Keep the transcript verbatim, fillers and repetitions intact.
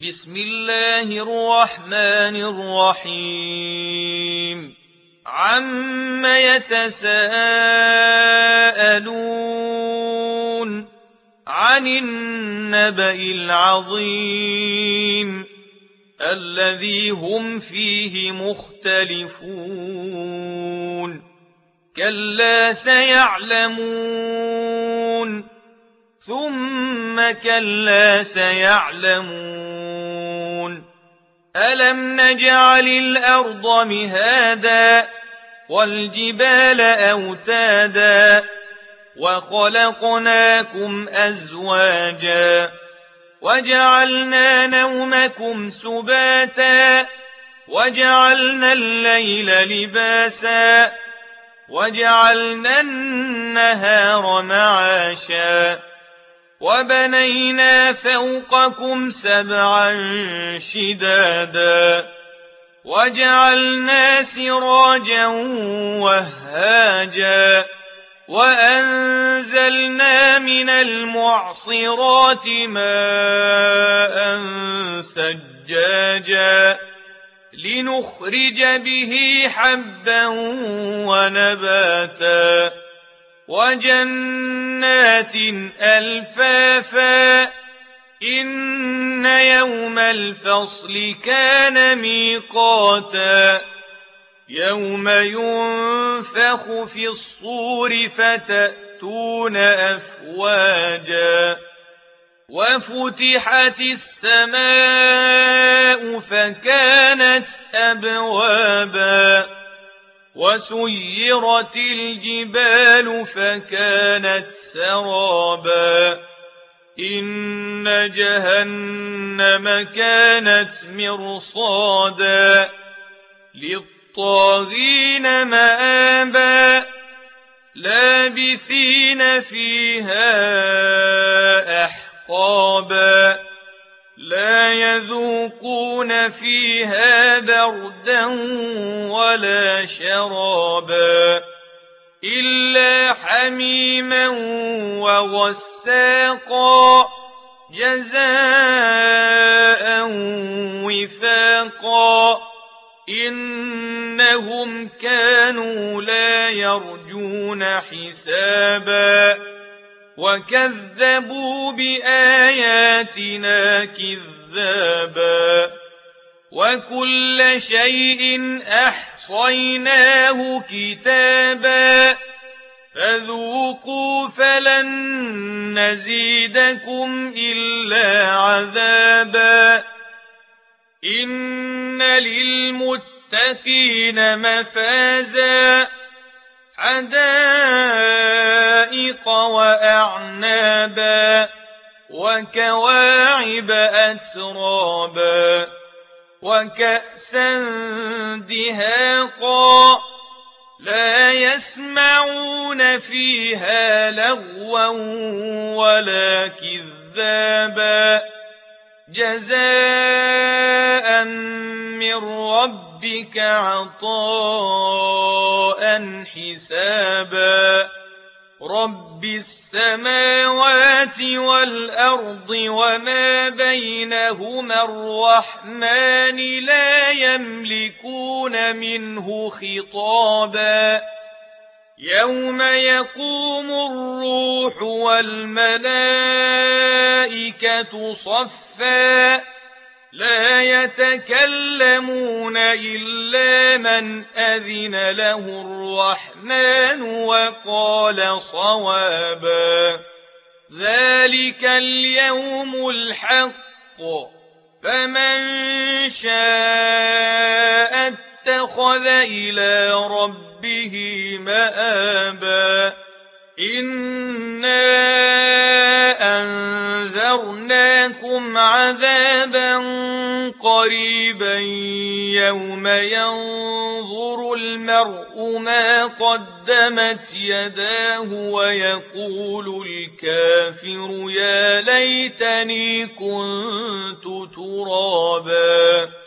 بسم الله الرحمن الرحيم عم يتساءلون عن النبأ العظيم الذي هم فيه مختلفون كلا سيعلمون ثم كلا سيعلمون ألم نجعل الأرض مهادا والجبال أوتادا وخلقناكم أزواجا وجعلنا نومكم سباتا وجعلنا الليل لباسا وجعلنا النهار معاشا وبنينا فوقكم سبعا شدادا وجعلنا سراجا وهاجا وأنزلنا من المعصرات ماء ثجاجا لنخرج به حبا ونباتا وجنات ألفافا إن يوم الفصل كان ميقاتا يوم ينفخ في الصور فتأتون أفواجا وفتحت السماء فكانت أبوابا وسيرت الجبال فكانت سرابا إن جهنم كانت مرصادا للطاغين مآبا لابثين فيها أحقابا لا يذوقون فيها بردا ولا شرابا إلا حميما وغساقا جزاء وفاقا إنهم كانوا لا يرجون حسابا وكذبوا بآياتنا كذابا وكل شيء أحصيناه كتابا فذوقوا فلن نزيدكم إلا عذابا إن للمتقين مفازا حدائق وأعنابا وكواعب أترابا وكأسا دهاقا لا يسمعون فيها لغوا ولا كذابا جزاء من ربك عطاء حسابا رب السماوات والأرض وما بينهما الرحمن لا يملكون منه خطابا يوم يقوم الروح والملائكة صفا لا يتكلمون إلا من أذن له الرحمن وقال صوابا ذلك اليوم الحق فمن شاء اتخذ إلى ربه مآبا إنا أنذرناكم عذابا قريبا يوم ينظر المرء ما قدمت يداه ويقول الكافر يا ليتني كنت ترابا